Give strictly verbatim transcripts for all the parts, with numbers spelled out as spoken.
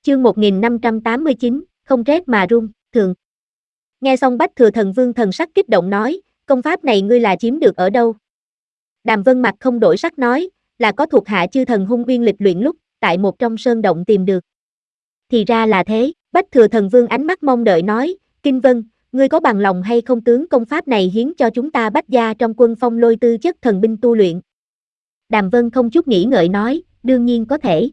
Chương một nghìn năm trăm tám mươi chín, không rét mà run, thượng. Nghe xong Bách Thừa Thần Vương thần sắc kích động nói, công pháp này ngươi là chiếm được ở đâu? Đàm Vân mặt không đổi sắc nói, là có thuộc hạ chư thần hung uyên lịch luyện lúc, tại một trong sơn động tìm được. Thì ra là thế, Bách Thừa Thần Vương ánh mắt mong đợi nói, Kinh Vân, ngươi có bằng lòng hay không tướng công pháp này hiến cho chúng ta Bách gia trong quân phong lôi tư chất thần binh tu luyện? Đàm Vân không chút nghĩ ngợi nói, đương nhiên có thể.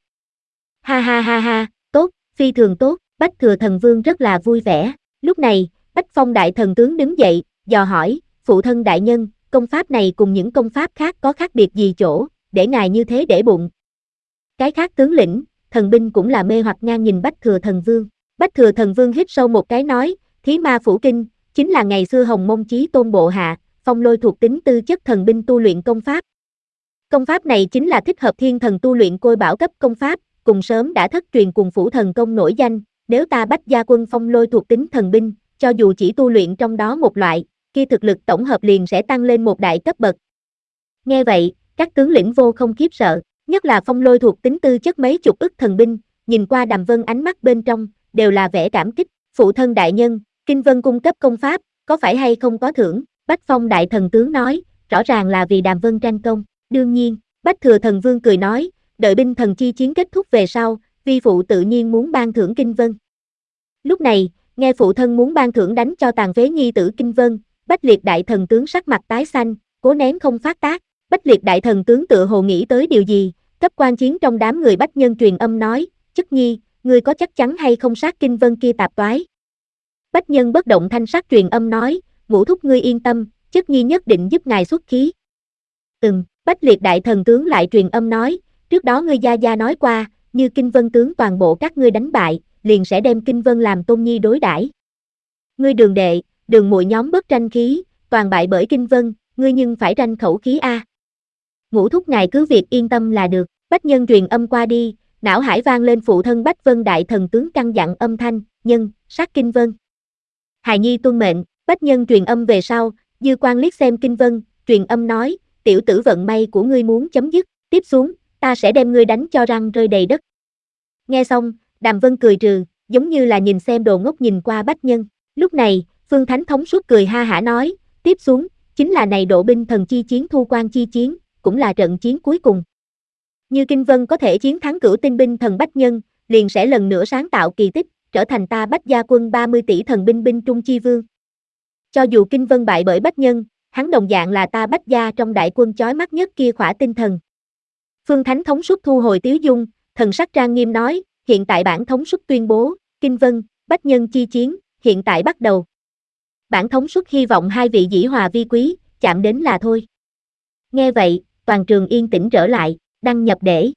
Ha ha ha ha, tốt, phi thường tốt, Bách Thừa Thần Vương rất là vui vẻ. Lúc này, Bách Phong Đại Thần Tướng đứng dậy, dò hỏi, phụ thân đại nhân, công pháp này cùng những công pháp khác có khác biệt gì chỗ, để ngài như thế để bụng. Cái khác tướng lĩnh, thần binh cũng là mê hoặc ngang nhìn Bách Thừa Thần Vương. Bách Thừa Thần Vương hít sâu một cái nói, Thí Ma Phủ Kinh, chính là ngày xưa Hồng Mông Chí Tôn bộ hạ, phong lôi thuộc tính tư chất thần binh tu luyện công pháp. Công pháp này chính là thích hợp thiên thần tu luyện côi bảo cấp công pháp, cùng sớm đã thất truyền cùng phủ thần công nổi danh, nếu ta Bách gia quân phong lôi thuộc tính thần binh, cho dù chỉ tu luyện trong đó một loại, kia thực lực tổng hợp liền sẽ tăng lên một đại cấp bậc. Nghe vậy, các tướng lĩnh vô không khiếp sợ, nhất là phong lôi thuộc tính tư chất mấy chục ức thần binh, nhìn qua Đàm Vân ánh mắt bên trong, đều là vẻ cảm kích, phụ thân đại nhân, Kinh Vân cung cấp công pháp, có phải hay không có thưởng? Bách Phong Đại Thần Tướng nói, rõ ràng là vì Đàm Vân tranh công, đương nhiên, Bách Thừa Thần Vương cười nói, đợi binh thần chi chiến kết thúc về sau, vi phụ tự nhiên muốn ban thưởng Kinh Vân. Lúc này, nghe phụ thân muốn ban thưởng đánh cho tàn phế nhi tử Kinh Vân, Bách Liệt Đại Thần Tướng sắc mặt tái xanh, cố nén không phát tác. Bách Liệt Đại Thần Tướng tựa hồ nghĩ tới điều gì, cấp quan chiến trong đám người Bách Nhân truyền âm nói, Chất Nhi, ngươi có chắc chắn hay không sát Kinh Vân kia tạp toái? Bách Nhân bất động thanh sắc truyền âm nói, Ngũ thúc ngươi yên tâm, Chất Nhi nhất định giúp ngài xuất khí. Ừm, Bách Liệt Đại Thần Tướng lại truyền âm nói, trước đó ngươi gia gia nói qua, như Kinh Vân tướng toàn bộ các ngươi đánh bại, liền sẽ đem Kinh Vân làm tôn nhi đối đãi. Ngươi Đường đệ, Đường muội nhóm bớt tranh khí, toàn bại bởi Kinh Vân, ngươi nhưng phải tranh khẩu khí a. Ngũ thúc ngài cứ việc yên tâm là được. Bách Nhân truyền âm qua đi, não hải vang lên phụ thân Bách Vân Đại Thần Tướng căn dặn âm thanh, nhân, sát Kinh Vân. Hài nhi tuân mệnh. Bách Nhân truyền âm về sau, dư quan liếc xem Kinh Vân, truyền âm nói, tiểu tử vận may của ngươi muốn chấm dứt, tiếp xuống, ta sẽ đem ngươi đánh cho răng rơi đầy đất. Nghe xong, Đàm Vân cười trừ, giống như là nhìn xem đồ ngốc nhìn qua Bách Nhân. Lúc này, Phương Thánh thống suốt cười ha hả nói, tiếp xuống, chính là này độ binh thần chi chiến thu quan chi chiến, cũng là trận chiến cuối cùng. Như Kinh Vân có thể chiến thắng cửu tinh binh thần Bách Nhân, liền sẽ lần nữa sáng tạo kỳ tích, trở thành ta Bách gia quân ba mươi tỷ thần binh binh trung chi vương. Cho dù Kinh Vân bại bởi Bách Nhân, hắn đồng dạng là ta Bách gia trong đại quân chói mắt nhất kia khỏa tinh thần. Phương Thánh thống suốt thu hồi tiếu dung, thần sắc trang nghiêm nói, hiện tại bản thống suốt tuyên bố, Kinh Vân, Bách Nhân chi chiến, hiện tại bắt đầu. Bản thống suốt hy vọng hai vị dĩ hòa vi quý, chạm đến là thôi. Nghe vậy, toàn trường yên tĩnh trở lại, đăng nhập để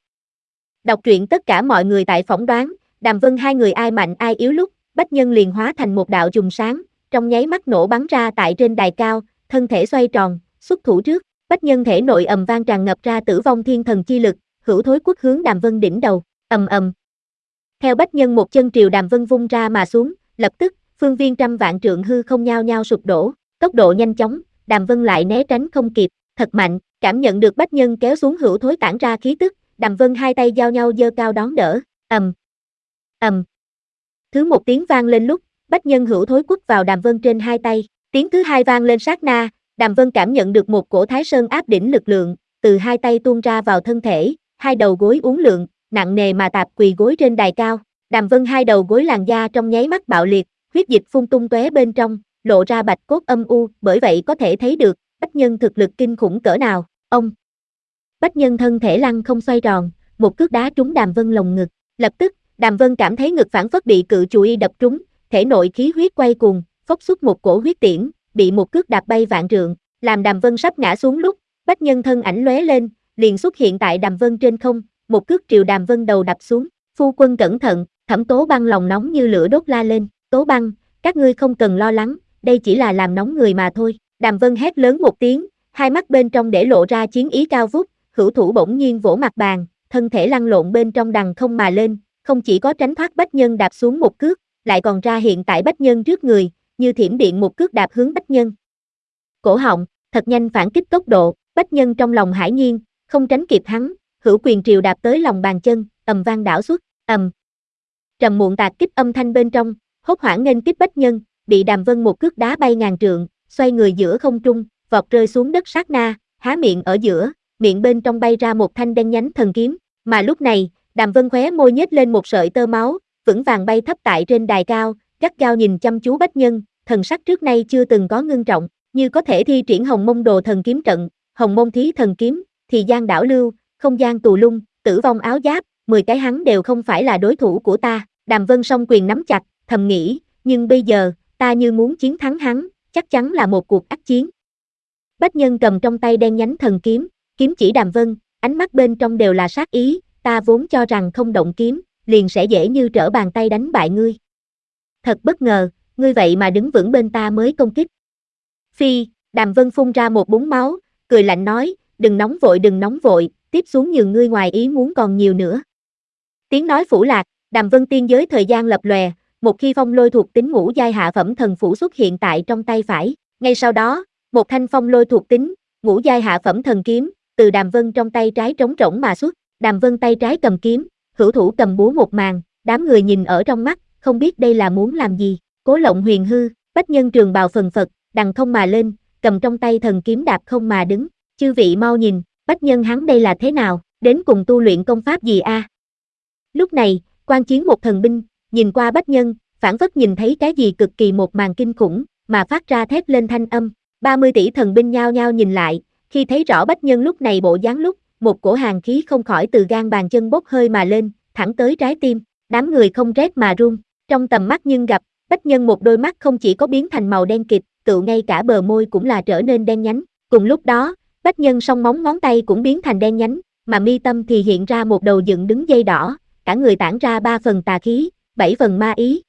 đọc truyện. Tất cả mọi người tại phỏng đoán, Đàm Vân hai người ai mạnh ai yếu lúc, Bách Nhân liền hóa thành một đạo chùm sáng, trong nháy mắt nổ bắn ra tại trên đài cao, thân thể xoay tròn, xuất thủ trước, Bách Nhân thể nội ầm vang tràn ngập ra tử vong thiên thần chi lực, hữu thối quất hướng Đàm Vân đỉnh đầu, ầm ầm. Theo Bách Nhân một chân triều Đàm Vân vung ra mà xuống, lập tức, phương viên trăm vạn trượng hư không nhao nhao sụp đổ, tốc độ nhanh chóng, Đàm Vân lại né tránh không kịp, thật mạnh, cảm nhận được Bách Nhân kéo xuống hữu thối tản ra khí tức, Đàm Vân hai tay giao nhau giơ cao đón đỡ, ầm, ầm. Thứ một tiếng vang lên lúc, Bách Nhân hữu thối quất vào Đàm Vân trên hai tay, tiếng thứ hai vang lên sát na, Đàm Vân cảm nhận được một cổ Thái Sơn áp đỉnh lực lượng, từ hai tay tuôn ra vào thân thể, hai đầu gối uốn lượn, nặng nề mà tạp quỳ gối trên đài cao, Đàm Vân hai đầu gối làn da trong nháy mắt bạo liệt, huyết dịch phun tung tóe bên trong, lộ ra bạch cốt âm u, bởi vậy có thể thấy được, Bách Nhân thực lực kinh khủng cỡ nào. Ông Bách Nhân thân thể lăn không xoay tròn, một cước đá trúng Đàm Vân lồng ngực, lập tức, Đàm Vân cảm thấy ngực phản phất bị cự chùy đập trúng, thể nội khí huyết quay cuồng, phốc xuất một cổ huyết tiễn, bị một cước đạp bay vạn trượng, làm Đàm Vân sắp ngã xuống lúc, Bách Nhân thân ảnh lóe lên, liền xuất hiện tại Đàm Vân trên không, một cước triều Đàm Vân đầu đập xuống. Phu quân cẩn thận, Thẩm Tố Băng lòng nóng như lửa đốt la lên, Tố Băng, các ngươi không cần lo lắng, đây chỉ là làm nóng người mà thôi. Đàm Vân hét lớn một tiếng, hai mắt bên trong để lộ ra chiến ý cao vút, hữu thủ bỗng nhiên vỗ mặt bàn, thân thể lăn lộn bên trong đằng không mà lên, không chỉ có tránh thoát Bách Nhân đạp xuống một cước, lại còn ra hiện tại Bách Nhân trước người, như thiểm điện một cước đạp hướng Bách Nhân. Cổ họng, thật nhanh phản kích tốc độ, Bách Nhân trong lòng hải nhiên, không tránh kịp hắn, hữu quyền triều đạp tới lòng bàn chân, ầm vang đảo xuất, ầm. Trầm muộn tạc kích âm thanh bên trong, hốt hoảng nghênh kích Bách Nhân, bị Đàm Vân một cước đá bay ngàn trượng, xoay người giữa không trung, vọt rơi xuống đất sát na, há miệng ở giữa, miệng bên trong bay ra một thanh đen nhánh thần kiếm, mà lúc này, Đàm Vân khóe môi nhếch lên một sợi tơ máu, vững vàng bay thấp tại trên đài cao, gắt gao nhìn chăm chú Bách Nhân, thần sắc trước nay chưa từng có ngưng trọng, như có thể thi triển Hồng Mông Đồ Thần Kiếm Trận, Hồng Mông Thí Thần Kiếm, thì gian đảo lưu, không gian tù lung, tử vong áo giáp, mười cái hắn đều không phải là đối thủ của ta. Đàm Vân song quyền nắm chặt, thầm nghĩ, nhưng bây giờ, ta như muốn chiến thắng hắn, chắc chắn là một cuộc ác chiến. Bách Nhân cầm trong tay đen nhánh thần kiếm, kiếm chỉ Đàm Vân, ánh mắt bên trong đều là sát ý, ta vốn cho rằng không động kiếm, liền sẽ dễ như trở bàn tay đánh bại ngươi. Thật bất ngờ, ngươi vậy mà đứng vững bên ta mới công kích. Phi, Đàm Vân phun ra một búng máu, cười lạnh nói, đừng nóng vội đừng nóng vội, tiếp xuống nhường ngươi ngoài ý muốn còn nhiều nữa. Tiếng nói phủ lạc, Đàm Vân tiên giới thời gian lập lòe, một khi phong lôi thuộc tính ngũ giai hạ phẩm thần phủ xuất hiện tại trong tay phải, ngay sau đó, một thanh phong lôi thuộc tính, ngũ giai hạ phẩm thần kiếm, từ Đàm Vân trong tay trái trống rỗng mà xuất, Đàm Vân tay trái cầm kiếm, hữu thủ cầm búa một màn, đám người nhìn ở trong mắt, không biết đây là muốn làm gì, Cố Lộng Huyền hư, Bách Nhân trường bào phần phật, đằng không mà lên, cầm trong tay thần kiếm đạp không mà đứng, chư vị mau nhìn, Bách Nhân hắn đây là thế nào, đến cùng tu luyện công pháp gì a? À? Lúc này, quan chiến một thần binh, nhìn qua Bách Nhân, phản phất nhìn thấy cái gì cực kỳ một màn kinh khủng, mà phát ra thét lên thanh âm, ba mươi tỷ thần binh nhao nhao nhìn lại, khi thấy rõ Bách Nhân lúc này bộ dáng lúc, một cổ hàn khí không khỏi từ gan bàn chân bốc hơi mà lên, thẳng tới trái tim, đám người không rét mà run, trong tầm mắt nhưng gặp, Bách Nhân một đôi mắt không chỉ có biến thành màu đen kịt, tựu ngay cả bờ môi cũng là trở nên đen nhánh, cùng lúc đó, Bách Nhân song móng ngón tay cũng biến thành đen nhánh, mà mi tâm thì hiện ra một đầu dựng đứng dây đỏ, cả người tản ra ba phần tà khí, bảy phần ma ý,